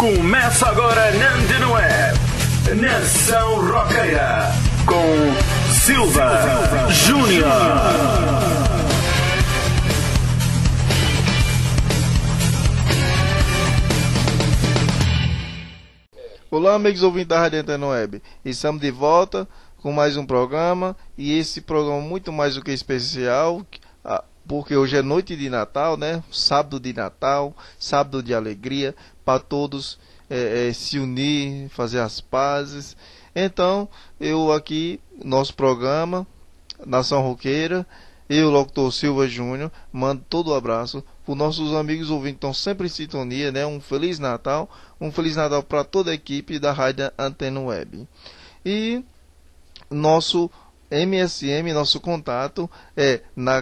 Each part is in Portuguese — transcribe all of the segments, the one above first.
Começa agora na Antena Web, Nação Roqueira, com Silva Júnior. Olá, amigos ouvintes da Rádio Antena Web. Estamos de volta com mais um programa, e esse programa muito mais do que especial, porque hoje é noite de Natal, né? Sábado de Natal, sábado de alegria, para todos se unir, fazer as pazes. Então, eu aqui, nosso programa, Nação Roqueira, eu, locutor Silva Júnior, mando todo o abraço para os nossos amigos ouvintes que estão sempre em sintonia, né? Um Feliz Natal para toda a equipe da Rádio Antena Web. E nosso MSM, nosso contato é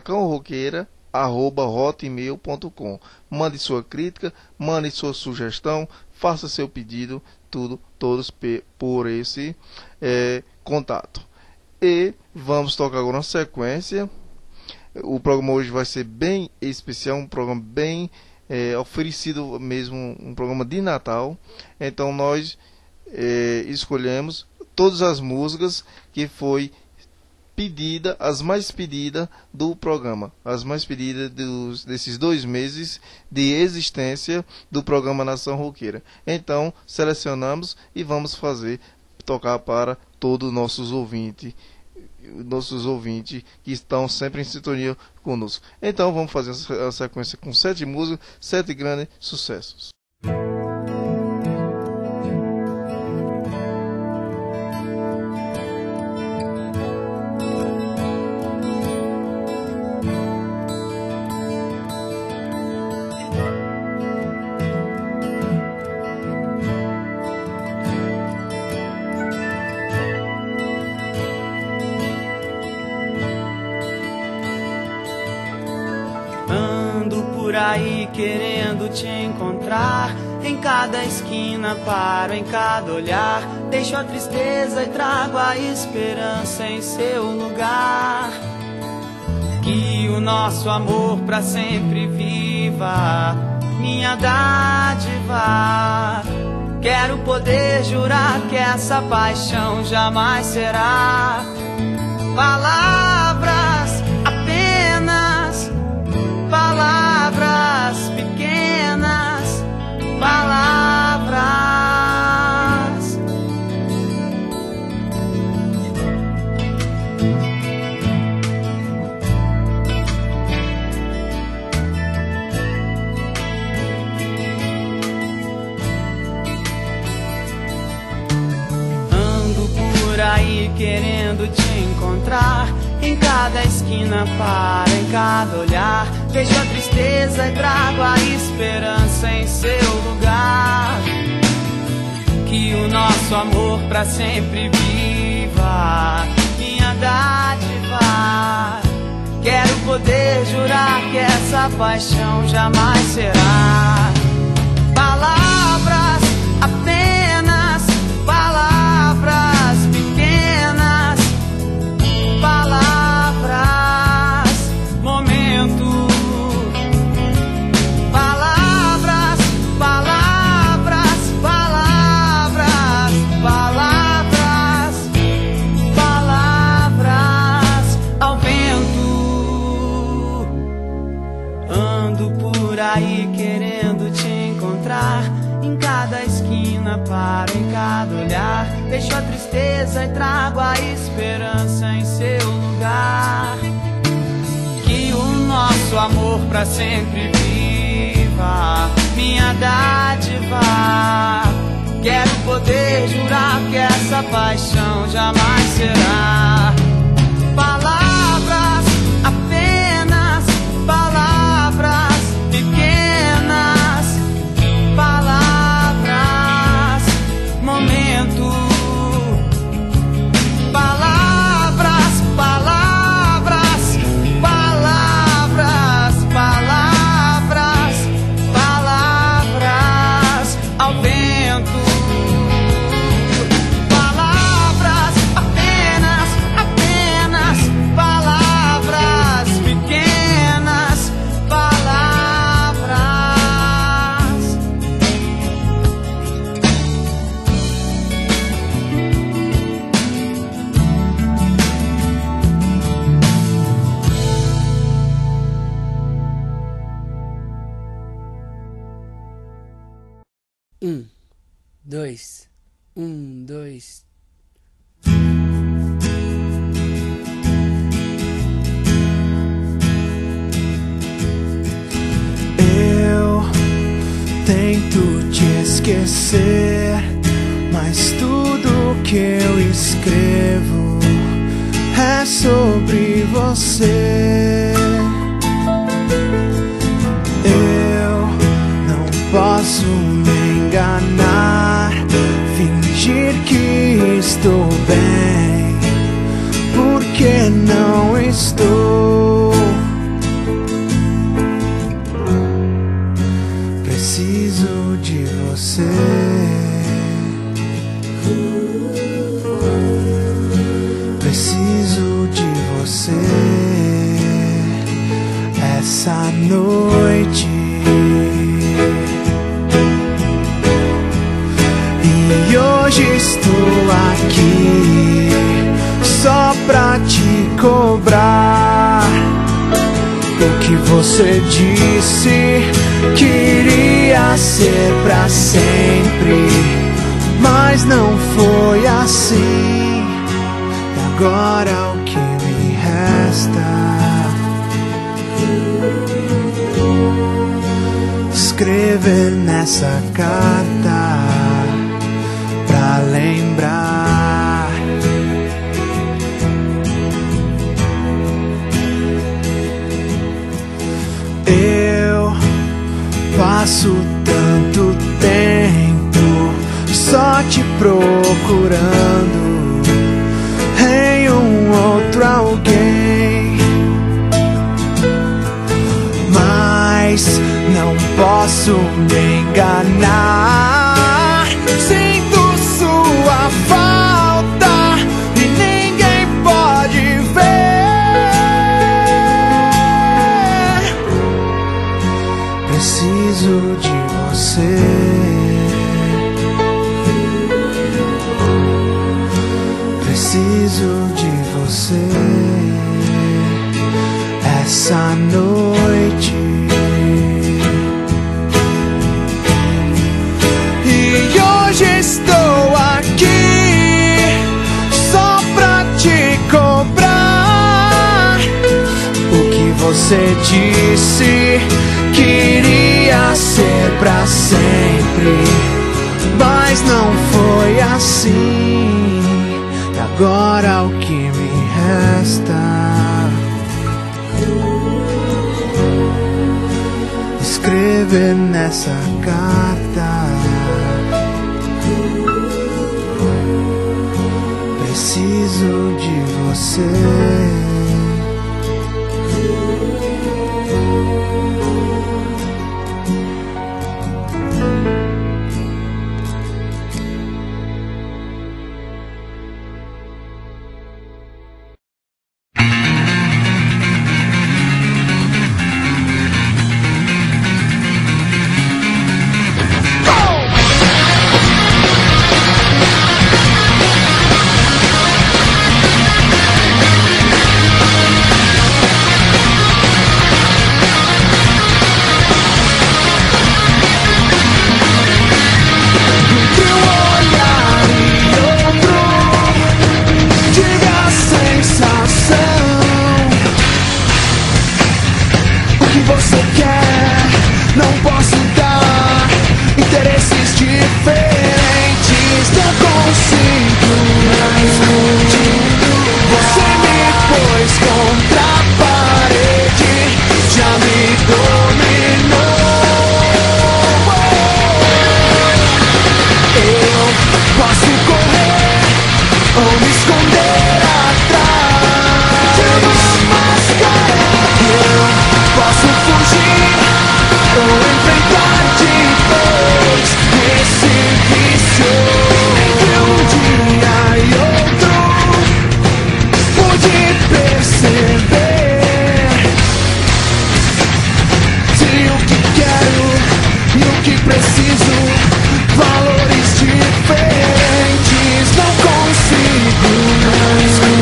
nacanroqueira@hotmail.com. Mande sua crítica, mande sua sugestão, faça seu pedido, todos por esse contato. E vamos tocar agora na sequência. O programa hoje vai ser bem especial, um programa bem oferecido mesmo, um programa de Natal. Então nós escolhemos todas as músicas que foi pedida, as mais pedidas do programa, as mais pedidas desses 2 meses de existência do programa Nação Roqueira. Então selecionamos e vamos tocar para todos os nossos ouvintes que estão sempre em sintonia conosco. Então vamos fazer a sequência com 7 músicas, 7 grandes sucessos. Aí querendo te encontrar, em cada esquina paro, em cada olhar, deixo a tristeza e trago a esperança em seu lugar. Que o nosso amor pra sempre viva, minha dádiva. Quero poder jurar que essa paixão jamais será palavras, apenas palavras pequenas, palavras. Ando por aí querendo te encontrar, em cada esquina paro, em cada olhar, vejo a tristeza e trago a esperança em seu lugar. Que o nosso amor pra sempre viva, minha dádiva. Quero poder jurar que essa paixão jamais será palavras, apenas palavras pequenas, palavras, momento. Palavras, palavras, palavras, palavras, palavras ao vento. Ando por aí querendo te encontrar, em cada esquina paro, em cada olhar, deixo a tristeza e trago a esperança em seu lugar. Que o nosso amor pra sempre viva, minha dádiva. Quero poder jurar que essa paixão jamais será palavras, apenas palavras pequenas, palavras, momento. Palavras, palavras, palavras, palavras, palavras ao vento. Palavras, apenas, apenas palavras pequenas, palavras. 1, 2, 1, 2. Eu tento te esquecer, mas tudo que eu escrevo é sobre você. Eu não posso me enganar, fingir que estou bem, porque não estou. Preciso de você. Preciso de você essa noite. E hoje estou aqui só pra te cobrar o que você disse que iria ser pra sempre, mas não foi assim. E agora o que me resta? Escrever nessa carta pra lembrar. Eu passo tanto tempo só te procurando em um outro alguém, mas não posso me enganar. Sinto sua falta e ninguém pode ver. Preciso de você. Preciso de você essa noite. E hoje estou aqui só pra te cobrar o que você disse que iria ser pra sempre, mas não foi assim. E agora o que me resta? Escrever nessa carta. Preciso de você.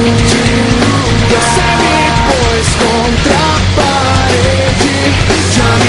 Você me pôs contra a parede, já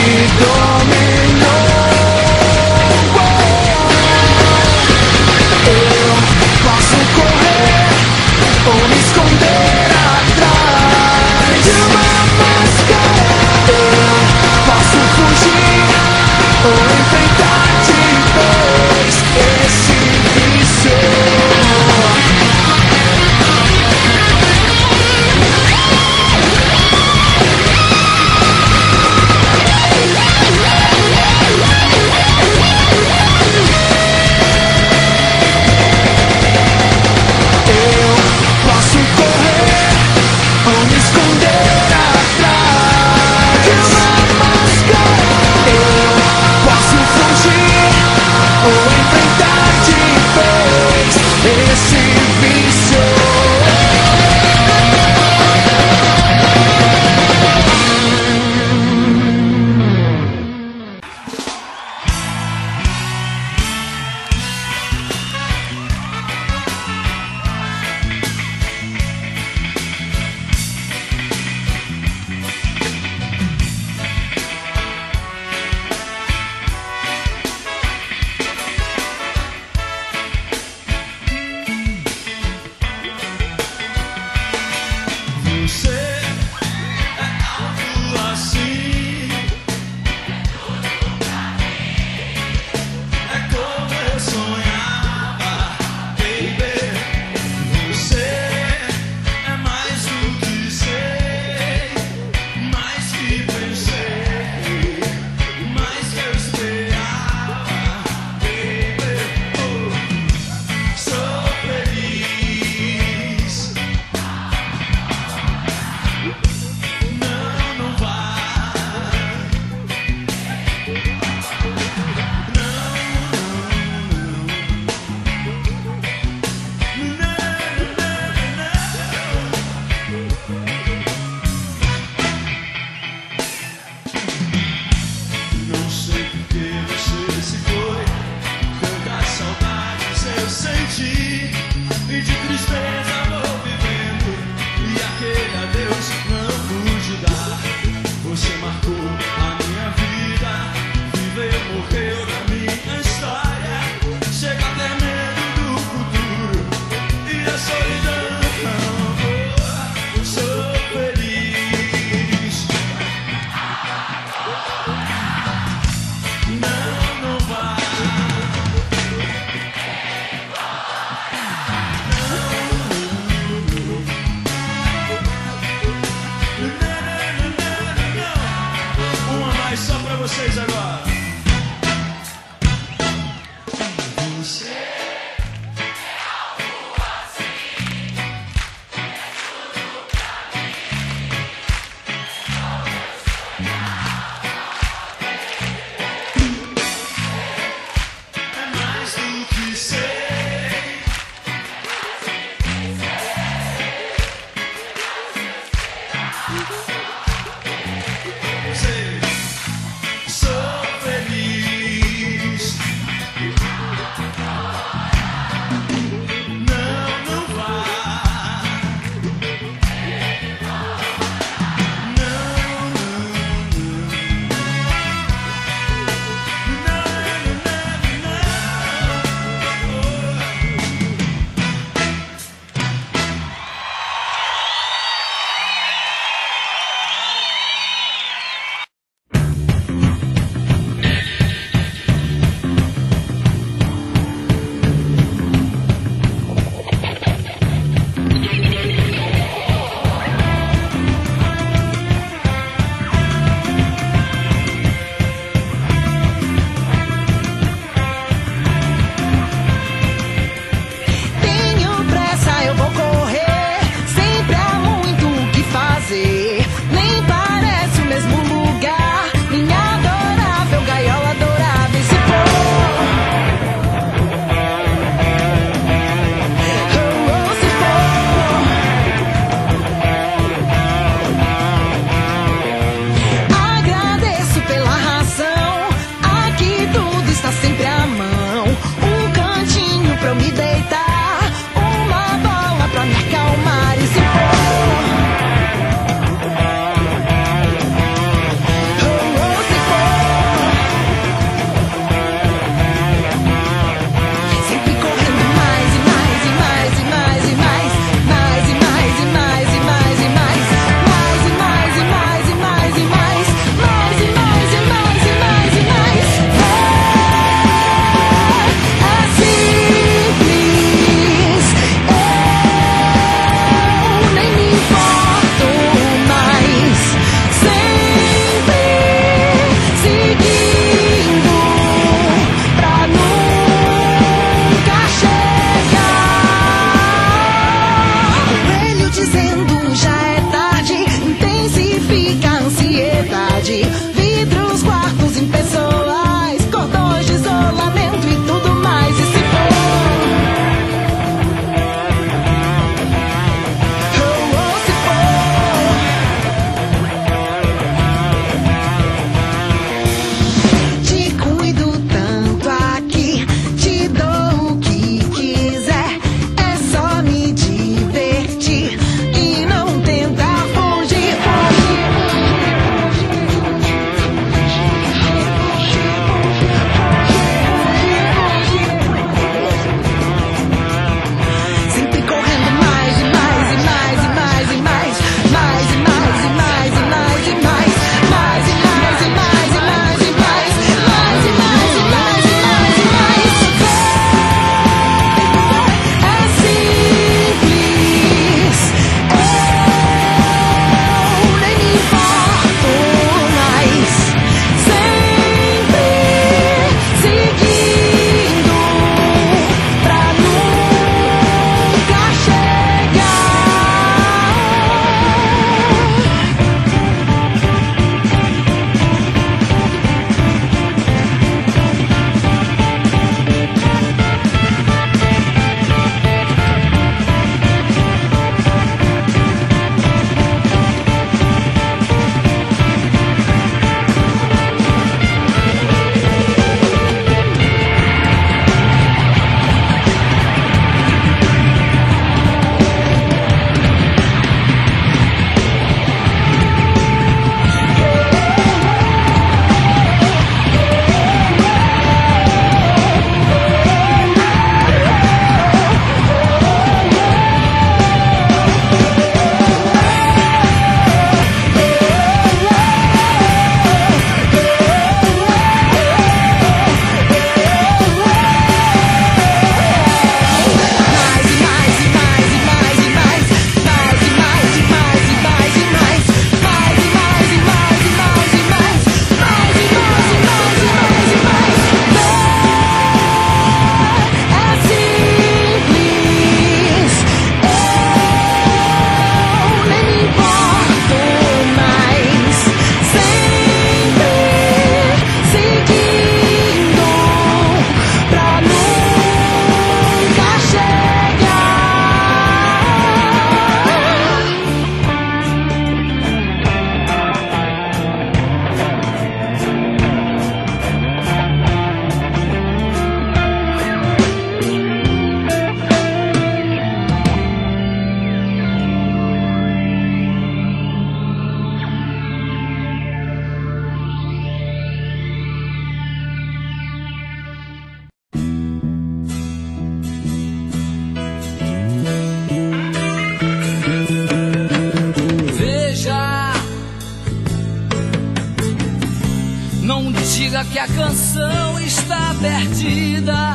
a canção está perdida.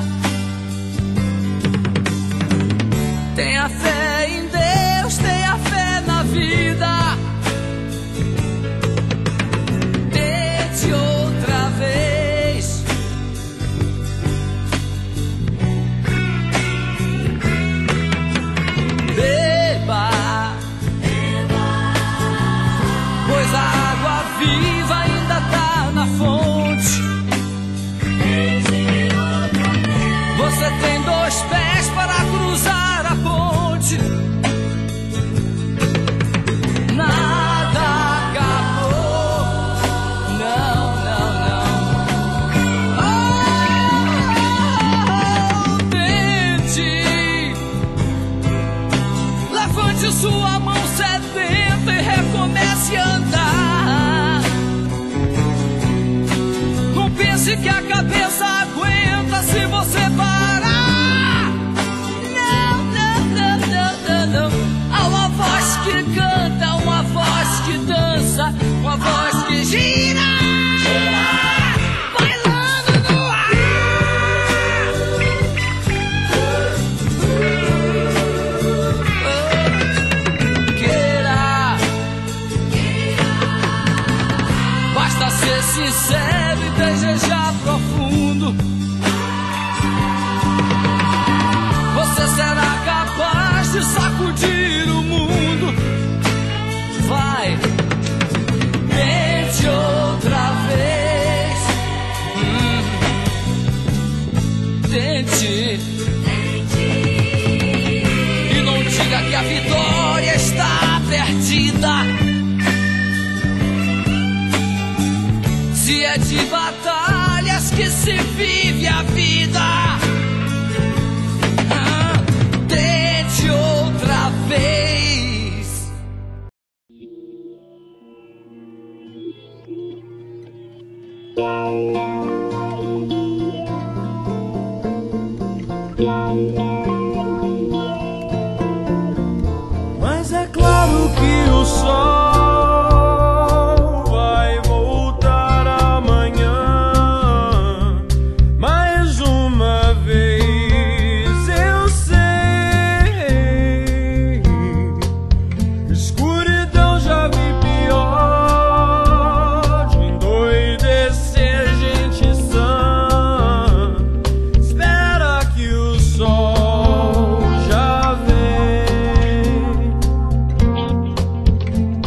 Tenha fé em Deus, tenha fé na vida. Tente outra vez. Beba, pois a água viva ainda tá na fonte. Você tem 2 pés para cruzar a ponte. Nada acabou. Não, não, não. Oh, tente. Levante sua mão sedenta e recomece a andar. Não pense que a cabeça aguenta se você parar. Não, não, não, não, não, não. Há uma voz que canta, uma voz que dança, uma voz que gira, bailando no ar. Queira, basta ser sincero e desejar profundo. Você será capaz de sacudir o mundo. Vai, tente outra vez. Tente. E não diga que a vitória está perdida. Se é de batalhas que se vive a vida. Tente outra vez. Mas é claro que o sol vai voltar amanhã. Mais uma vez eu sei, escuridão já vi pior, de endoidecer gente sã. Espera que o sol já vem.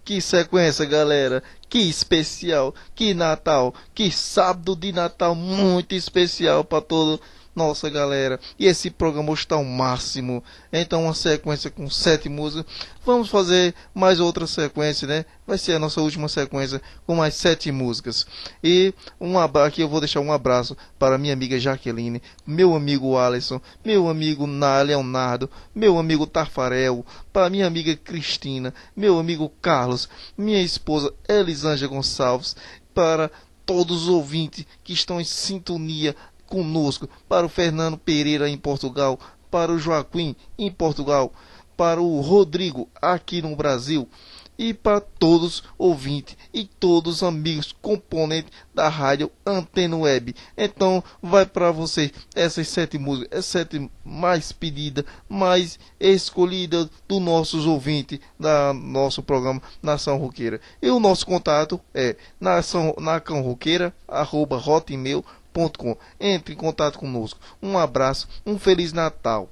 Que sequência, galera. Que especial. Que Natal. Que sábado de Natal muito especial para todo nossa galera. E esse programa está ao máximo. Então uma sequência com 7 músicas. Vamos fazer mais outra sequência, né? Vai ser a nossa última sequência com mais 7 músicas. E aqui eu vou deixar um abraço para minha amiga Jaqueline, meu amigo Alisson, meu amigo Leonardo, meu amigo Tafarel, para minha amiga Cristina, meu amigo Carlos, minha esposa Elisângela Gonçalves, para todos os ouvintes que estão em sintonia conosco, para o Fernando Pereira em Portugal, para o Joaquim em Portugal, para o Rodrigo aqui no Brasil e para todos os ouvintes e todos os amigos componentes da rádio Antena Web. Então vai para você essas 7 músicas, as 7 mais pedidas, mais escolhidas dos nossos ouvintes da nosso programa Nação Roqueira. E o nosso contato é nacaoroqueira@hotmail.com. Entre em contato conosco. Um abraço, um Feliz Natal.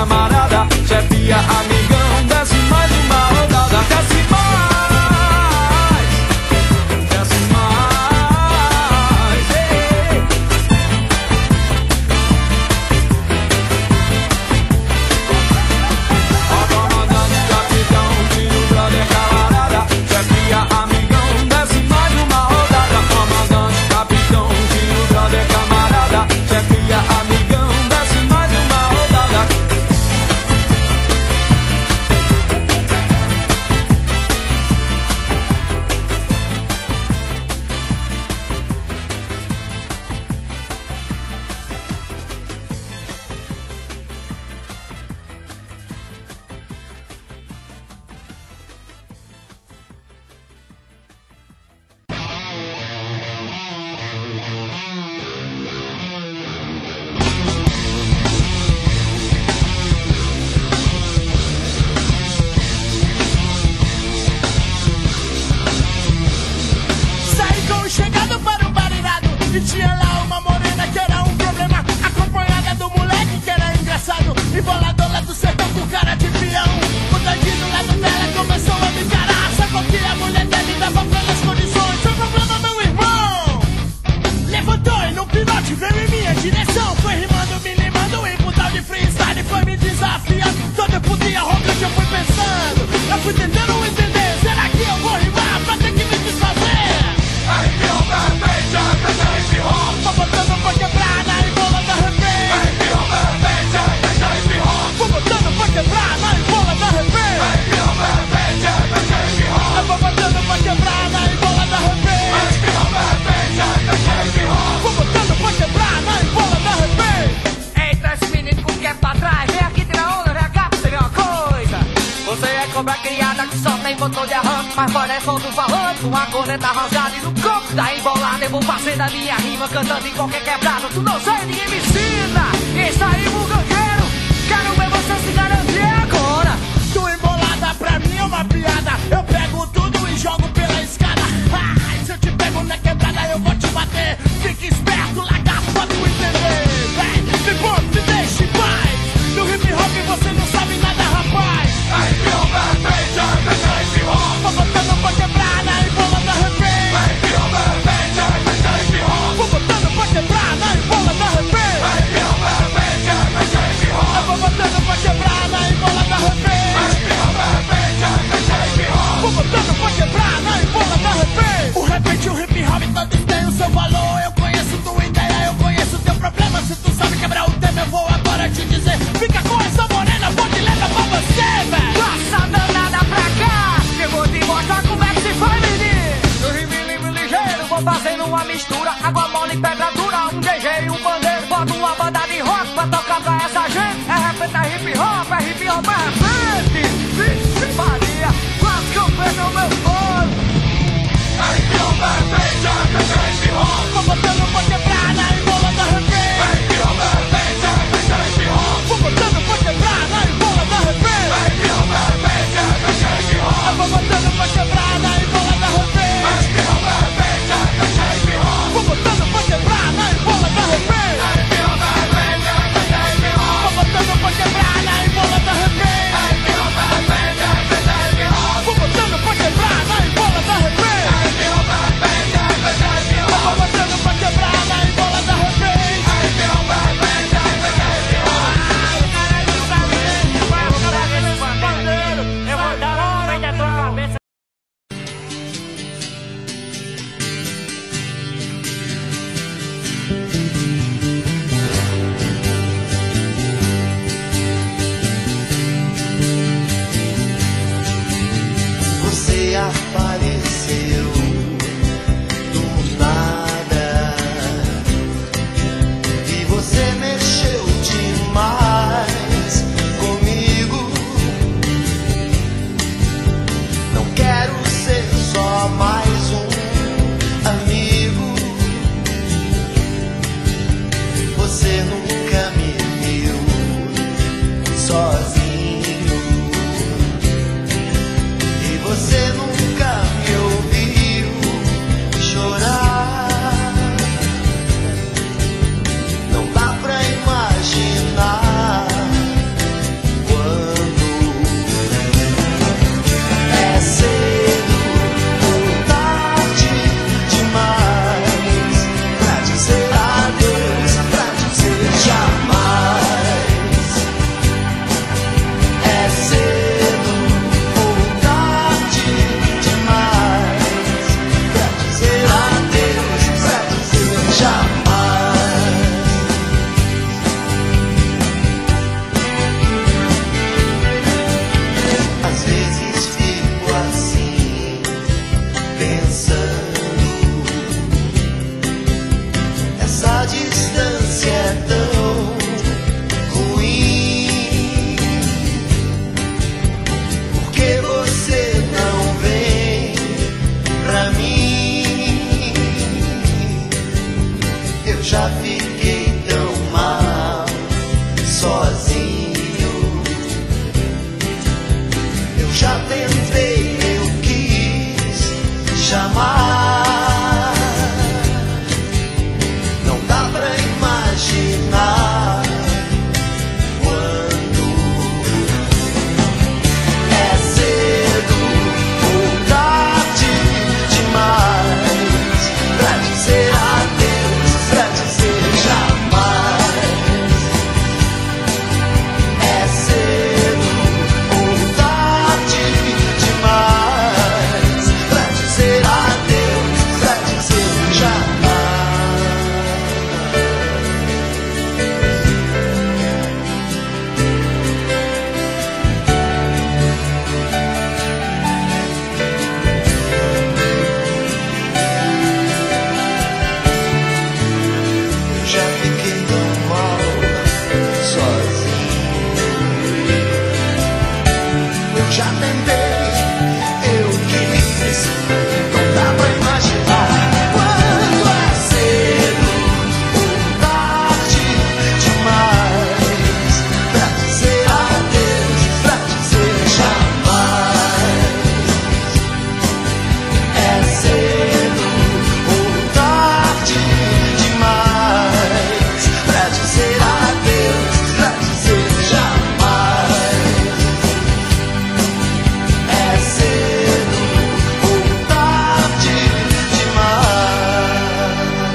camarada, chefia, amigão, desce mais uma rodada, desce mais, desce mais, ei. Ó comandante, capitão, tio, brother, camarada, chefia, amigão, desce mais uma rodada, comandante, capitão, tio, brother, camarada, chefia, amigão, desce mais uma rodada. Saí com o chegado para o bar irado e tinha lá uma morena que era um problema, acompanhada do moleque que era engraçado e bolador lá do sertão com cara de peão. O doidinho do lado dela começou a me encarar, sacou que a mulher dele dava pelas condições. Seu problema, meu irmão, levantou e no pinote veio em minha direção, foi rimando, me limando em putal de freestyle, foi me desafiando, todo putinho arrogante eu fui pensando, eu fui tentando entender, será que eu vou rimar pra ter que me desfazer? Arrepiou perfeito, arrepiou hip hop, tô botando pra quebrar na embola da refém. Arrepiou perfeito, arrepiou hip hop, tô botando pra quebrar na embola da refém. Arrepiou perfeito, arrepiou hip hop, eu vou botando pra quebrar na embola da refém. Arrepiou perfeito, arrepiou hip hop, tô botando pra quebrar na embola da refém. Eita, esse menino com o que é pra trás, vem aqui tirar onda, vem cá pra você ver uma coisa. Você é cobra criada que só tem botão de arranque, mas fora é som do falante, com a corneta arranjada e no corpo da embolada. Eu vou fazendo a minha rima, cantando em qualquer quebrada. Tu não sei, ninguém me ensina. Isso aí, bugangueiro, quero ver você se garantir agora. Tua embolada pra mim é uma piada, eu pego tudo e jogo pela escada. Ah, se eu te pego na quebrada eu vou te bater, fique esperto, lagarto, pra tu entender. Vem, me bota, me deixa em paz, no hip hop você não sabe nada, rapaz. Arrepiou perfeito, arrepiou hip hop, tô botando pra quebrar na embola da refém. Arrepiou perfeito, arrepiou hip hop, tô botando pra quebrar na embola da refém. Arrepiou perfeito, arrepiou hip hop, eu vou botando pra quebrar na embola da refém. Arrepiou perfeito, arrepiou hip hop, vou botando pra quebrar na embola da refém. O repente e o hip hop todos têm o seu valor, eu conheço tua ideia, eu conheço teu problema. Se tu sabe quebrar o tema eu vou agora te dizer, fica com essa morena, pode levar pra você, velho. Passa danada pra cá, eu vou te mostrar como é que se faz, menino. No rime livre ligeiro, vou fazendo uma mistura, água mole e pedra dura, um DG e um bandeiro. Boto uma banda de rock pra tocar pra essa gente. É repente, é hip hop, é hip hop, é repente. Vixe Maria, quase que eu perdi o meu olho. Arrepiou perfeito, arrepiou hip hop, vou botando pra quebrar na embola da refém. Arrepiou perfeito, arrepiou hip hop, vou botando pra quebrar na embola da refém. Arrepiou perfeito, arrepiou hip hop, eu vou botando pra quebrar na embola da refém. Arrepiou perfeito, arrepiou hip hop, vou botando pra quebrar na embola da refém. Arrepiou perfeito, arrepiou hip hop, vou botando pra quebrar na embola da refém. Arrepiou perfeito, arrepiou hip hop, vou botando pra quebrar na embola da refém. Arrepiou perfeito, arrepiou hip hop, vou botando pra quebrar na embola da refém. Arrepiou perfeito, arrepiou hip hop. Eu vou dar um bem da tua cabeça. Você apareceu do nada e você mexeu demais comigo. Não quero ser só mais um amigo. Você nunca me viu sozinho. Você nunca me ouviu chorar. Não dá pra imaginar já tentei, eu quis chamar. Não dá pra imaginar quando é cedo ou tarde demais pra dizer adeus, pra dizer jamais. É cedo ou tarde demais pra dizer adeus, pra dizer jamais. Eu já fiquei tão mal sozinho. Eu já tentei, eu quis. Não dá pra imaginar quando é cedo ou tarde demais pra dizer adeus, pra dizer jamais. É cedo ou tarde demais pra dizer adeus, pra dizer jamais. É cedo ou tarde demais.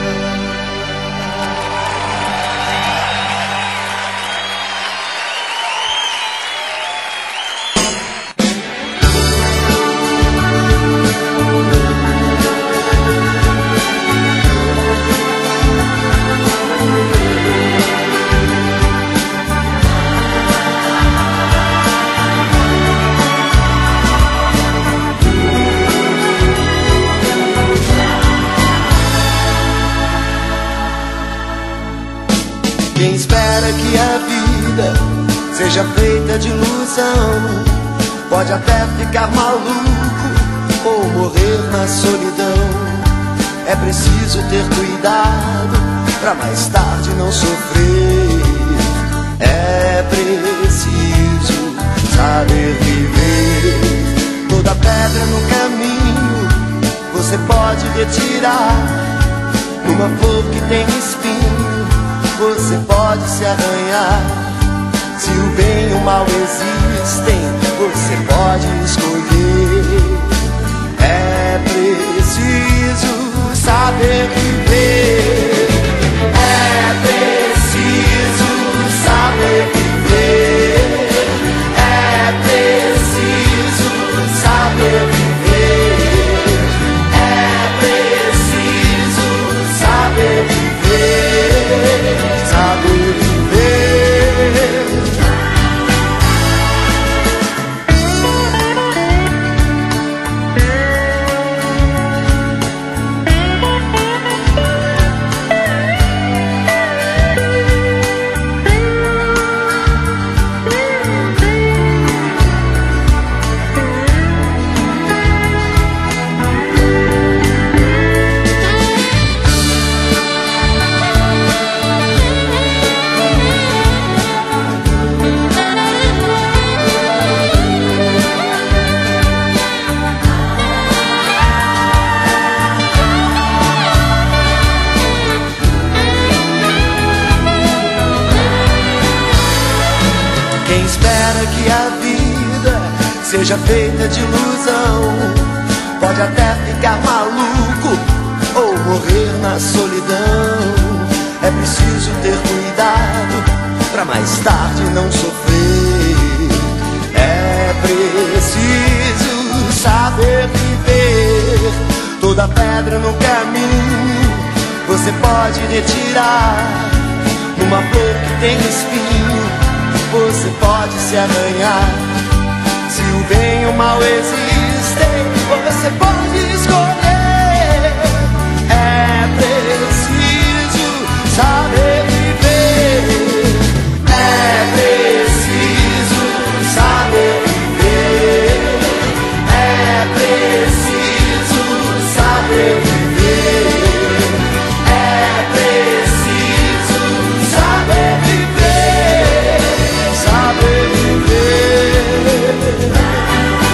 Quem espera que a vida seja feita de ilusão pode até ficar maluco ou morrer na solidão. É preciso ter cuidado pra mais tarde não sofrer. É preciso saber viver. Toda pedra no caminho você pode retirar. Numa flor que tem espinho você pode se arranhar. Se o bem e o mal existem, você pode escolher. É preciso saber viver. É preciso saber viver. É preciso saber viver. É preciso saber viver. Saber viver. Quem espera que a vida seja feita de ilusão pode até ficar maluco ou morrer na solidão. É preciso ter cuidado pra mais tarde não sofrer. É preciso saber viver. Toda pedra no caminho você pode retirar. Numa flor que tem espinho você pode se arranhar. Se o bem e o mal existem, você pode escolher. É preciso saber viver. É preciso saber viver. É preciso saber viver. É preciso saber viver. Saber viver.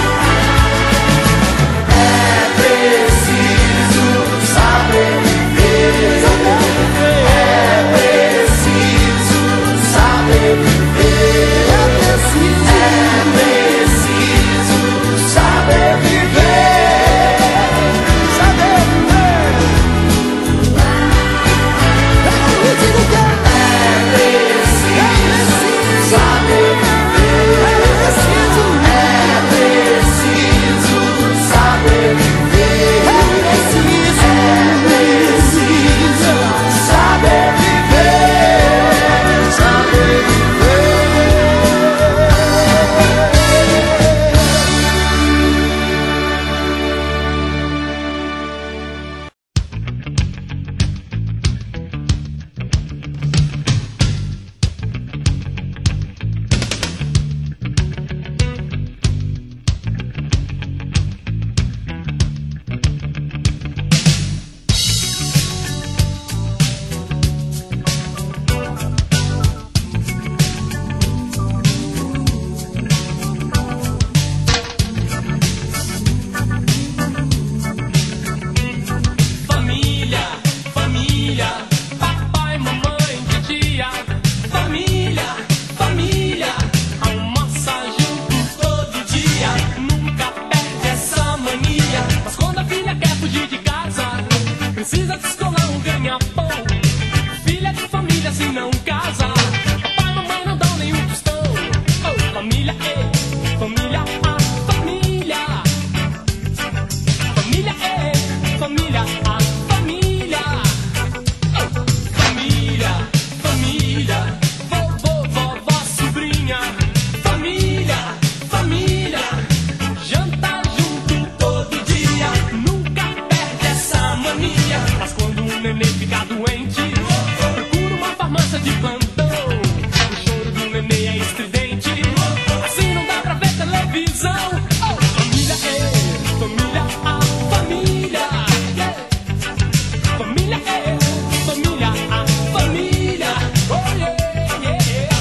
de plantão. O choro do neném é estridente, assim não dá pra ver televisão. Oh, família é família, a família. Família é família, a família. Oh yeah, yeah.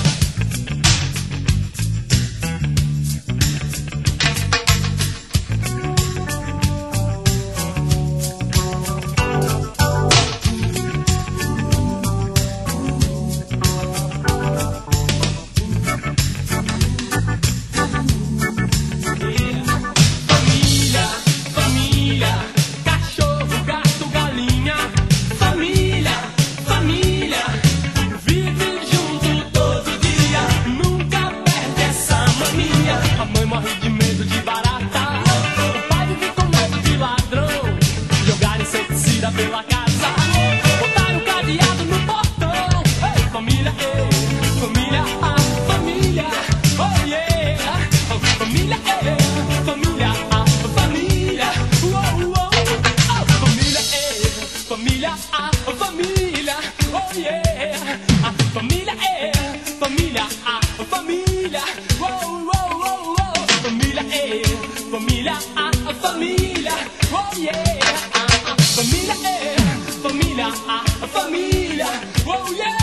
Família, família, cachorro, gato, galinha. Família, família, vive junto todo dia, nunca perde essa mania. A mãe morre de medo de barata, o pai vive com medo de ladrão. Jogar inseticida pela casa, botar um cadeado no portão. Ei, família, família, a família. Oh yeah, família, família, a família. Uou, uou. Oh, família, família, a família. Oh yeah, a família família, a família. Uou, uou, uou, uou. Família família, a família. Oh yeah, a família família, a família. Oh yeah.